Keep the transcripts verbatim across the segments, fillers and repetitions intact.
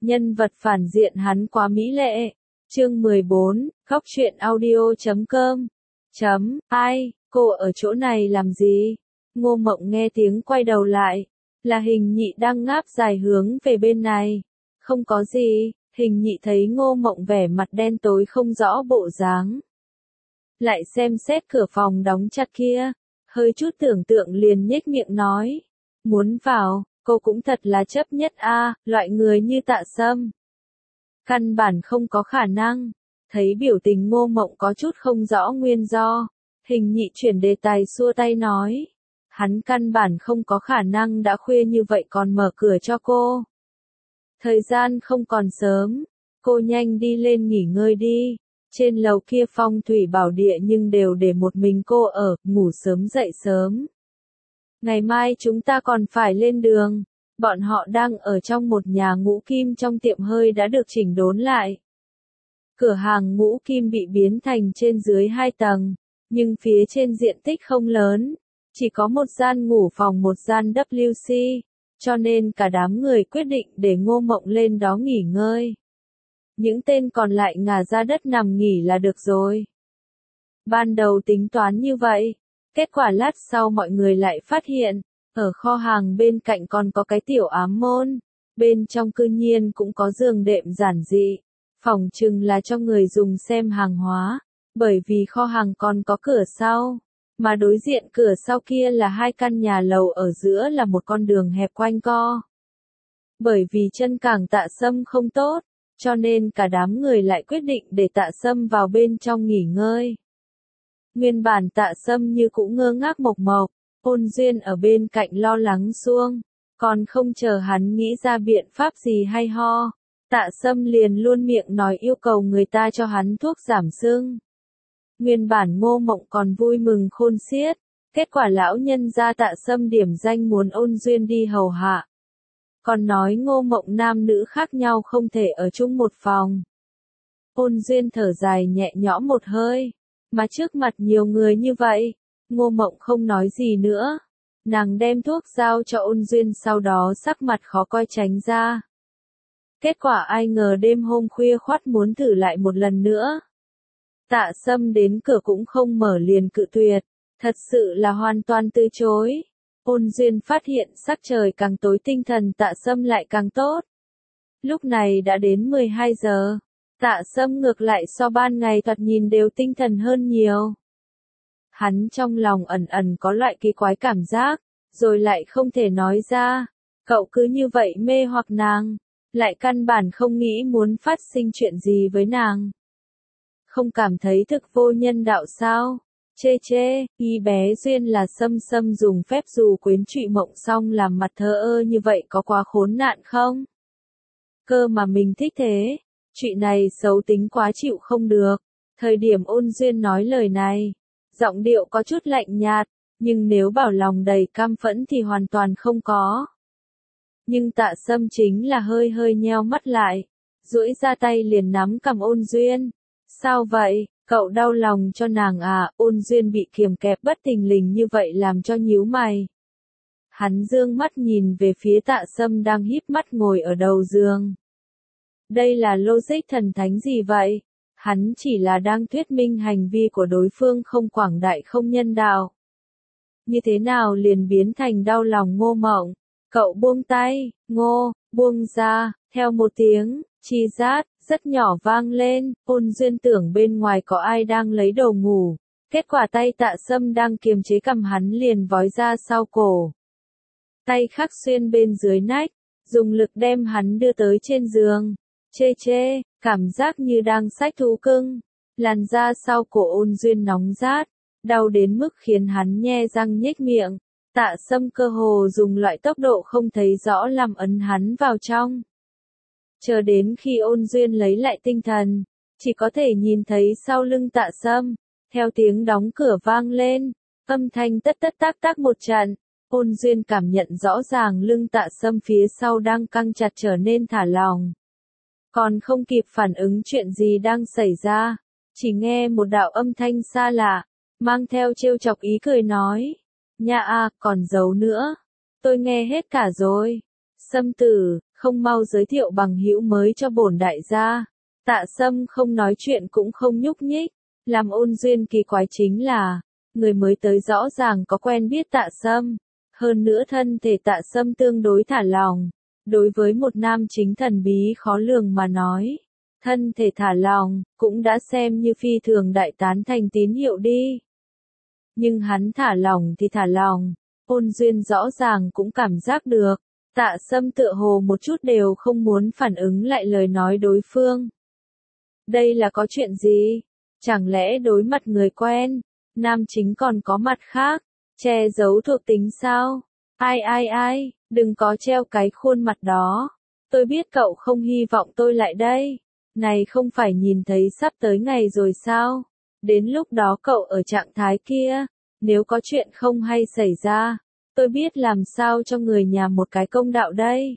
Nhân vật phản diện hắn quá mỹ lệ. Chương mười bốn, góc truyện audio chấm com. Chấm, ai, cô ở chỗ này làm gì? Ngô Mộng nghe tiếng quay đầu lại. Là Hình Nhị đang ngáp dài hướng về bên này. Không có gì, Hình Nhị thấy Ngô Mộng vẻ mặt đen tối không rõ bộ dáng. Lại xem xét cửa phòng đóng chặt kia. Hơi chút tưởng tượng liền nhếch miệng nói. Muốn vào, cô cũng thật là chấp nhất a, loại người như Tạ Sâm. Căn bản không có khả năng. Thấy biểu tình Ngô Mộng có chút không rõ nguyên do. Hình Nhị chuyển đề tài xua tay nói. Hắn căn bản không có khả năng đã khuya như vậy còn mở cửa cho cô. Thời gian không còn sớm. Cô nhanh đi lên nghỉ ngơi đi. Trên lầu kia phong thủy bảo địa nhưng đều để một mình cô ở, ngủ sớm dậy sớm. Ngày mai chúng ta còn phải lên đường. Bọn họ đang ở trong một nhà ngũ kim trong tiệm hơi đã được chỉnh đốn lại. Cửa hàng ngũ kim bị biến thành trên dưới hai tầng, nhưng phía trên diện tích không lớn, chỉ có một gian ngủ phòng một gian W C, cho nên cả đám người quyết định để Ngô Mộng lên đó nghỉ ngơi. Những tên còn lại ngả ra đất nằm nghỉ là được rồi. Ban đầu tính toán như vậy, kết quả lát sau mọi người lại phát hiện, ở kho hàng bên cạnh còn có cái tiểu ám môn, bên trong cư nhiên cũng có giường đệm giản dị, phòng chừng là cho người dùng xem hàng hóa, bởi vì kho hàng còn có cửa sau, mà đối diện cửa sau kia là hai căn nhà lầu ở giữa là một con đường hẹp quanh co. Bởi vì chân cẳng Tạ Sâm không tốt, cho nên cả đám người lại quyết định để Tạ Sâm vào bên trong nghỉ ngơi. Nguyên bản Tạ Sâm như cũng ngơ ngác mộc mộc, Ôn Duyên ở bên cạnh lo lắng xuông, còn không chờ hắn nghĩ ra biện pháp gì hay ho, Tạ Sâm liền luôn miệng nói yêu cầu người ta cho hắn thuốc giảm sưng. Nguyên bản Ngô Mộng còn vui mừng khôn xiết, kết quả lão nhân gia Tạ Sâm điểm danh muốn Ôn Duyên đi hầu hạ. Còn nói Ngô Mộng nam nữ khác nhau không thể ở chung một phòng. Ôn Duyên thở dài nhẹ nhõm một hơi, mà trước mặt nhiều người như vậy, Ngô Mộng không nói gì nữa. Nàng đem thuốc giao cho Ôn Duyên sau đó sắc mặt khó coi tránh ra. Kết quả ai ngờ đêm hôm khuya khoắt muốn thử lại một lần nữa. Tạ Sâm đến cửa cũng không mở liền cự tuyệt, thật sự là hoàn toàn từ chối. Ôn Duyên phát hiện sắc trời càng tối tinh thần Tạ Sâm lại càng tốt. Lúc này đã đến mười hai giờ, Tạ Sâm ngược lại so ban ngày thoạt nhìn đều tinh thần hơn nhiều. Hắn trong lòng ẩn ẩn có loại kỳ quái cảm giác, rồi lại không thể nói ra. Cậu cứ như vậy mê hoặc nàng, lại căn bản không nghĩ muốn phát sinh chuyện gì với nàng. Không cảm thấy thực vô nhân đạo sao? Chê chê, y bé Duyên là Sâm Sâm dùng phép dù quyến trụy Mộng xong làm mặt thờ ơ như vậy có quá khốn nạn không? Cơ mà mình thích thế, chuyện này xấu tính quá chịu không được. Thời điểm Ôn Duyên nói lời này, giọng điệu có chút lạnh nhạt, nhưng nếu bảo lòng đầy căm phẫn thì hoàn toàn không có. Nhưng Tạ Sâm chính là hơi hơi nheo mắt lại, duỗi ra tay liền nắm cầm Ôn Duyên. Sao vậy, cậu đau lòng cho nàng à? Ôn Duyên bị kiềm kẹp bất thình lình như vậy làm cho nhíu mày. Hắn dương mắt nhìn về phía Tạ Sâm đang híp mắt ngồi ở đầu giường. Đây là logic thần thánh gì vậy? Hắn chỉ là đang thuyết minh hành vi của đối phương không quảng đại không nhân đạo. Như thế nào liền biến thành đau lòng Ngô Mộng? Cậu buông tay, Ngô, buông ra, theo một tiếng, chi rát, rất nhỏ vang lên, Ôn Duyên tưởng bên ngoài có ai đang lấy đồ ngủ. Kết quả tay Tạ Sâm đang kiềm chế cầm hắn liền vói ra sau cổ. Tay khắc xuyên bên dưới nách, dùng lực đem hắn đưa tới trên giường. Chê chê, cảm giác như đang xách thú cưng. Làn da sau cổ Ôn Duyên nóng rát, đau đến mức khiến hắn nhe răng nhếch miệng. Tạ Sâm cơ hồ dùng loại tốc độ không thấy rõ làm ấn hắn vào trong. Chờ đến khi Ôn Duyên lấy lại tinh thần, chỉ có thể nhìn thấy sau lưng Tạ Sâm, theo tiếng đóng cửa vang lên, âm thanh tất tất tác tác một trận, Ôn Duyên cảm nhận rõ ràng lưng Tạ Sâm phía sau đang căng chặt trở nên thả lỏng. Còn không kịp phản ứng chuyện gì đang xảy ra, chỉ nghe một đạo âm thanh xa lạ, mang theo trêu chọc ý cười nói, nha a, còn giấu nữa, tôi nghe hết cả rồi. Sâm tử, không mau giới thiệu bằng hữu mới cho bổn đại gia. Tạ Sâm không nói chuyện cũng không nhúc nhích. Làm Ôn Duyên kỳ quái chính là, người mới tới rõ ràng có quen biết Tạ Sâm. Hơn nữa thân thể Tạ Sâm tương đối thả lòng. Đối với một nam chính thần bí khó lường mà nói, thân thể thả lòng, cũng đã xem như phi thường đại tán thành tín hiệu đi. Nhưng hắn thả lòng thì thả lòng, Ôn Duyên rõ ràng cũng cảm giác được. Tạ Sâm tựa hồ một chút đều không muốn phản ứng lại lời nói đối phương. Đây là có chuyện gì? Chẳng lẽ đối mặt người quen, nam chính còn có mặt khác, che giấu thuộc tính sao? Ai ai ai, đừng có treo cái khuôn mặt đó. Tôi biết cậu không hy vọng tôi lại đây. Này không phải nhìn thấy sắp tới ngày rồi sao? Đến lúc đó cậu ở trạng thái kia, nếu có chuyện không hay xảy ra, tôi biết làm sao cho người nhà một cái công đạo đây.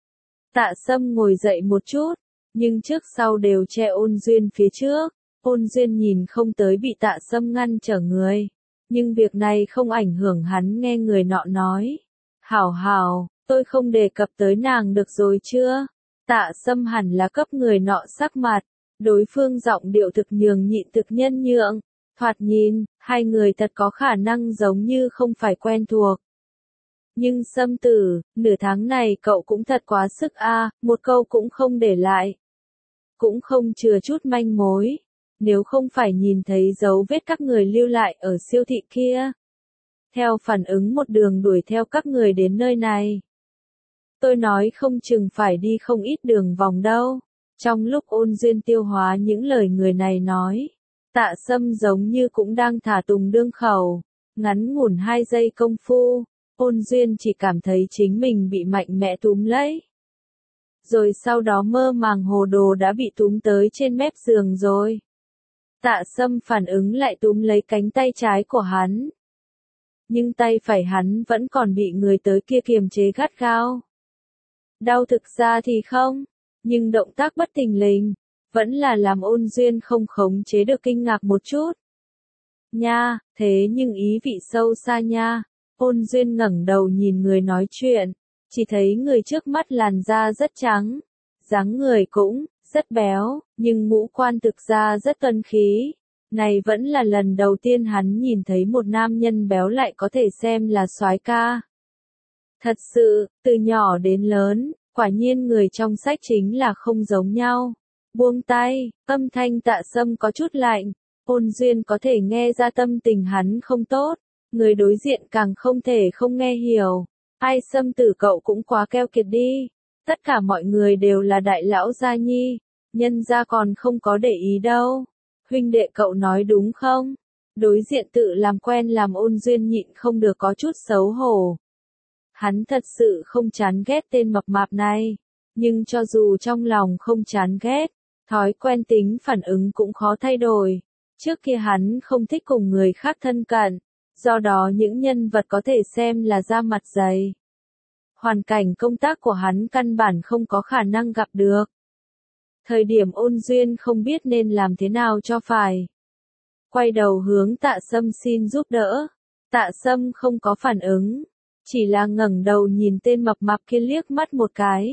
Tạ Sâm ngồi dậy một chút, nhưng trước sau đều che Ôn Duyên phía trước. Ôn Duyên nhìn không tới bị Tạ Sâm ngăn trở người. Nhưng việc này không ảnh hưởng hắn nghe người nọ nói. Hảo hảo, tôi không đề cập tới nàng được rồi chưa? Tạ Sâm hẳn là cấp người nọ sắc mặt. Đối phương giọng điệu thực nhường nhịn thực nhân nhượng. Thoạt nhìn, hai người thật có khả năng giống như không phải quen thuộc. Nhưng Sâm tử, nửa tháng này cậu cũng thật quá sức a, một câu cũng không để lại. Cũng không chừa chút manh mối. Nếu không phải nhìn thấy dấu vết các người lưu lại ở siêu thị kia. Theo phản ứng một đường đuổi theo các người đến nơi này. Tôi nói không chừng phải đi không ít đường vòng đâu. Trong lúc Ôn Duyên tiêu hóa những lời người này nói, Tạ Sâm giống như cũng đang thả tùng đương khẩu. Ngắn ngủn hai giây công phu, Ôn Duyên chỉ cảm thấy chính mình bị mạnh mẽ túm lấy. Rồi sau đó mơ màng hồ đồ đã bị túm tới trên mép giường rồi. Tạ Sâm phản ứng lại túm lấy cánh tay trái của hắn. Nhưng tay phải hắn vẫn còn bị người tới kia kiềm chế gắt gao. Đau thực ra thì không, nhưng động tác bất thình lình, vẫn là làm Ôn Duyên không khống chế được kinh ngạc một chút. Nha, thế nhưng ý vị sâu xa nha. Ôn Duyên ngẩng đầu nhìn người nói chuyện, chỉ thấy người trước mắt làn da rất trắng, dáng người cũng rất béo, nhưng ngũ quan thực ra rất tuấn khí. Này vẫn là lần đầu tiên hắn nhìn thấy một nam nhân béo lại có thể xem là soái ca. Thật sự, từ nhỏ đến lớn, quả nhiên người trong sách chính là không giống nhau. Buông tay, âm thanh Tạ Sâm có chút lạnh, Ôn Duyên có thể nghe ra tâm tình hắn không tốt, người đối diện càng không thể không nghe hiểu. Ai Sâm tử cậu cũng quá keo kiệt đi, tất cả mọi người đều là đại lão gia nhi, nhân gia còn không có để ý đâu. Huynh đệ cậu nói đúng không? Đối diện tự làm quen làm Ôn Duyên nhịn không được có chút xấu hổ. Hắn thật sự không chán ghét tên mập mạp này, nhưng cho dù trong lòng không chán ghét, thói quen tính phản ứng cũng khó thay đổi. Trước kia hắn không thích cùng người khác thân cận, do đó những nhân vật có thể xem là da mặt dày. Hoàn cảnh công tác của hắn căn bản không có khả năng gặp được. Thời điểm Ôn Duyên không biết nên làm thế nào cho phải. Quay đầu hướng Tạ Sâm xin giúp đỡ. Tạ Sâm không có phản ứng, chỉ là ngẩng đầu nhìn tên mập mạp kia liếc mắt một cái.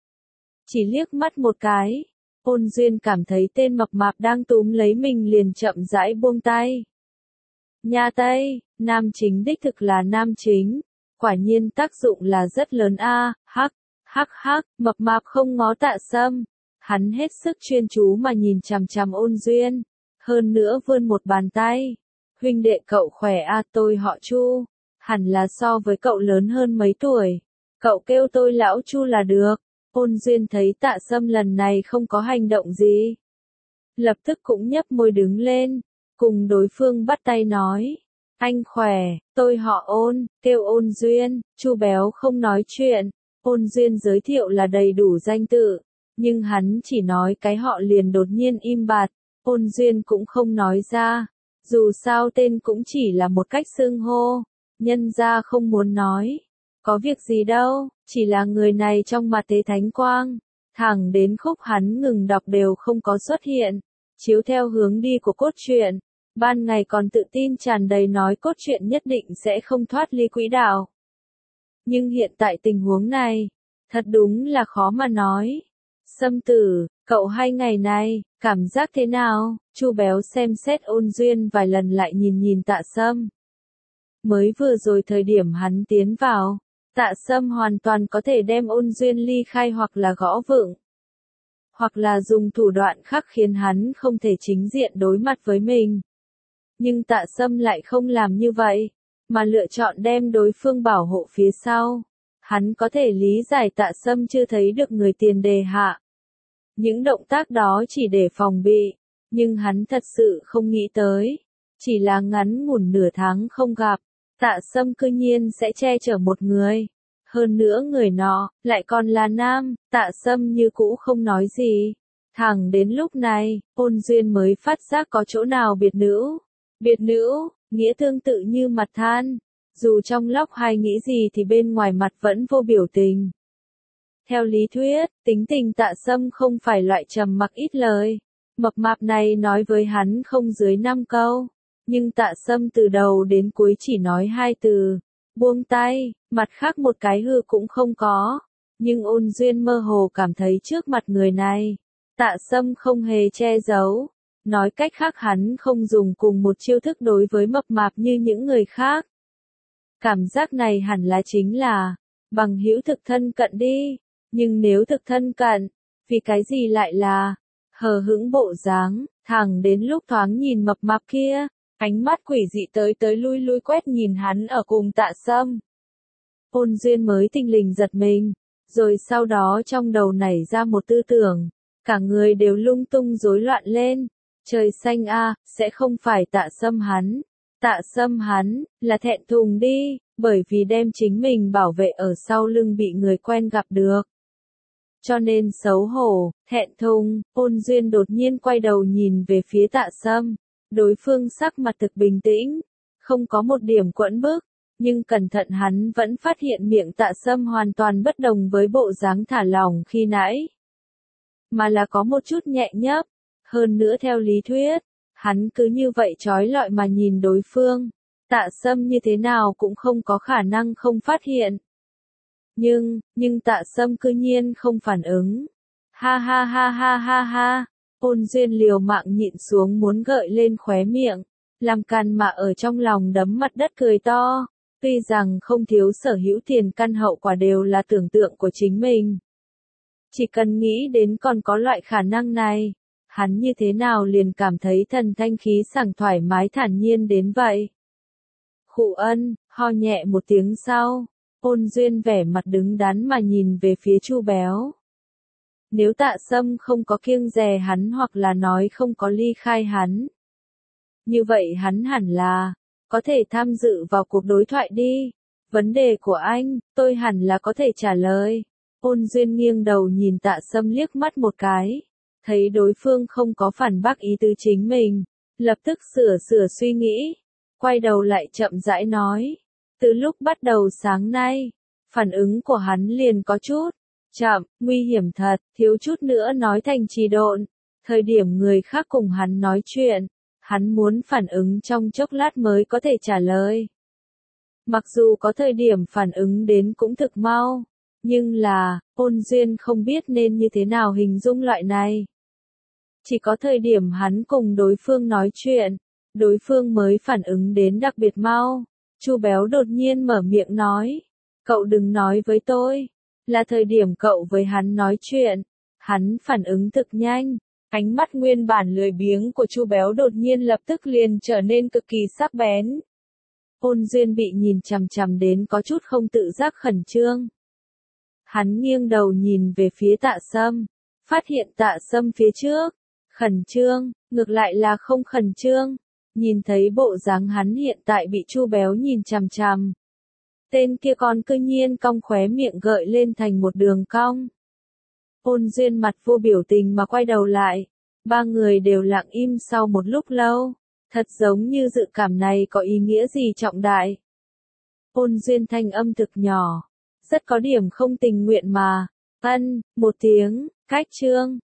Chỉ liếc mắt một cái, Ôn Duyên cảm thấy tên mập mạp đang túm lấy mình liền chậm rãi buông tay. Nha Tây, nam chính đích thực là nam chính, quả nhiên tác dụng là rất lớn a. Hắc, hắc hắc, mập mạp không ngó Tạ Sâm. Hắn hết sức chuyên chú mà nhìn chằm chằm Ôn Duyên, hơn nữa vươn một bàn tay. Huynh đệ cậu khỏe a, tôi họ Chu, hẳn là so với cậu lớn hơn mấy tuổi. Cậu kêu tôi lão Chu là được. Ôn Duyên thấy Tạ Sâm lần này không có hành động gì, lập tức cũng nhấp môi đứng lên, cùng đối phương bắt tay nói. Anh khỏe, tôi họ Ôn, kêu Ôn Duyên. Chu béo không nói chuyện, Ôn Duyên giới thiệu là đầy đủ danh tự. Nhưng hắn chỉ nói cái họ liền đột nhiên im bặt, Ôn Duyên cũng không nói ra, dù sao tên cũng chỉ là một cách xưng hô, nhân ra không muốn nói, có việc gì đâu, chỉ là người này trong mặt thế thánh quang, thẳng đến khúc hắn ngừng đọc đều không có xuất hiện, chiếu theo hướng đi của cốt truyện, ban ngày còn tự tin tràn đầy nói cốt truyện nhất định sẽ không thoát ly quỹ đạo. Nhưng hiện tại tình huống này, Thật đúng là khó mà nói. Sâm tử, cậu hai ngày này, cảm giác thế nào? Chu Béo xem xét Ôn Duyên vài lần lại nhìn nhìn Tạ Sâm. Mới vừa rồi thời điểm hắn tiến vào, Tạ Sâm hoàn toàn có thể đem Ôn Duyên ly khai hoặc là gõ vựng. Hoặc là dùng thủ đoạn khác khiến hắn không thể chính diện đối mặt với mình. Nhưng Tạ Sâm lại không làm như vậy, mà lựa chọn đem đối phương bảo hộ phía sau. Hắn có thể lý giải Tạ Sâm chưa thấy được người tiền đề hạ. Những động tác đó chỉ để phòng bị, nhưng hắn thật sự không nghĩ tới. Chỉ là ngắn ngủn nửa tháng không gặp, Tạ Sâm cư nhiên sẽ che chở một người. Hơn nữa người nọ, lại còn là nam, Tạ Sâm như cũ không nói gì. Thẳng đến lúc này, Ôn Duyên mới phát giác có chỗ nào biệt nữ. Biệt nữ, nghĩa tương tự như mặt than. Dù trong lóc hay nghĩ gì thì bên ngoài mặt vẫn vô biểu tình. Theo lý thuyết, tính tình Tạ Sâm không phải loại trầm mặc ít lời. Mập mạp này nói với hắn không dưới năm câu. Nhưng Tạ Sâm từ đầu đến cuối chỉ nói hai từ. Buông tay, mặt khác một cái hư cũng không có. Nhưng Ôn Duyên mơ hồ cảm thấy trước mặt người này, Tạ Sâm không hề che giấu. Nói cách khác hắn không dùng cùng một chiêu thức đối với mập mạp như những người khác. Cảm giác này hẳn là chính là, bằng hữu thực thân cận đi. Nhưng nếu thực thân cận, vì cái gì lại là, hờ hững bộ dáng, thẳng đến lúc thoáng nhìn mập mạp kia, ánh mắt quỷ dị tới tới lui lui quét nhìn hắn ở cùng Tạ Sâm. Ôn Duyên mới tinh lình giật mình, rồi sau đó trong đầu nảy ra một tư tưởng, cả người đều lung tung rối loạn lên. Trời xanh a, sẽ không phải Tạ Sâm hắn. Tạ Sâm hắn, là thẹn thùng đi, bởi vì đem chính mình bảo vệ ở sau lưng bị người quen gặp được. Cho nên xấu hổ, thẹn thùng, Ôn Duyên đột nhiên quay đầu nhìn về phía Tạ Sâm. Đối phương sắc mặt thực bình tĩnh, không có một điểm quẫn bức, nhưng cẩn thận hắn vẫn phát hiện miệng Tạ Sâm hoàn toàn bất đồng với bộ dáng thả lỏng khi nãy. Mà là có một chút nhẹ nhấp, hơn nữa theo lý thuyết, hắn cứ như vậy trói lọi mà nhìn đối phương. Tạ Sâm như thế nào cũng không có khả năng không phát hiện. Nhưng, nhưng Tạ Sâm cư nhiên không phản ứng. Ha ha ha ha ha ha. Ôn Duyên liều mạng nhịn xuống muốn gợi lên khóe miệng, làm càn mà ở trong lòng đấm mặt đất cười to. Tuy rằng không thiếu sở hữu tiền căn hậu quả đều là tưởng tượng của chính mình. Chỉ cần nghĩ đến còn có loại khả năng này, hắn như thế nào liền cảm thấy thần thanh khí sảng thoải mái thản nhiên đến vậy. Khụ ân, ho nhẹ một tiếng sau, Ôn Duyên vẻ mặt đứng đắn mà nhìn về phía Chu Béo. Nếu Tạ Sâm không có kiêng dè hắn hoặc là nói không có ly khai hắn, như vậy hắn hẳn là có thể tham dự vào cuộc đối thoại đi. Vấn đề của anh, tôi hẳn là có thể trả lời. Ôn Duyên nghiêng đầu nhìn Tạ Sâm liếc mắt một cái, thấy đối phương không có phản bác ý tứ chính mình, lập tức sửa sửa suy nghĩ, quay đầu lại chậm rãi nói. Từ lúc bắt đầu sáng nay, phản ứng của hắn liền có chút chậm, nguy hiểm thật, thiếu chút nữa nói thành trì độn. Thời điểm người khác cùng hắn nói chuyện, hắn muốn phản ứng trong chốc lát mới có thể trả lời. Mặc dù có thời điểm phản ứng đến cũng thực mau, nhưng là, Ôn Duyên không biết nên như thế nào hình dung loại này. Chỉ có thời điểm hắn cùng đối phương nói chuyện, đối phương mới phản ứng đến đặc biệt mau. Chu Béo đột nhiên mở miệng nói, cậu đừng nói với tôi, là thời điểm cậu với hắn nói chuyện, hắn phản ứng thực nhanh. Ánh mắt nguyên bản lười biếng của Chu Béo đột nhiên lập tức liền trở nên cực kỳ sắc bén. Ôn Duyên bị nhìn chằm chằm đến có chút không tự giác khẩn trương. Hắn nghiêng đầu nhìn về phía Tạ Sâm, phát hiện Tạ Sâm phía trước, khẩn trương, ngược lại là không khẩn trương. Nhìn thấy bộ dáng hắn hiện tại bị Chu Béo nhìn chằm chằm. Tên kia còn cư nhiên cong khóe miệng gợi lên thành một đường cong. Ôn Duyên mặt vô biểu tình mà quay đầu lại. Ba người đều lặng im sau một lúc lâu. Thật giống như dự cảm này có ý nghĩa gì trọng đại. Ôn Duyên thanh âm thực nhỏ, rất có điểm không tình nguyện mà. Ân, một tiếng, cách chương.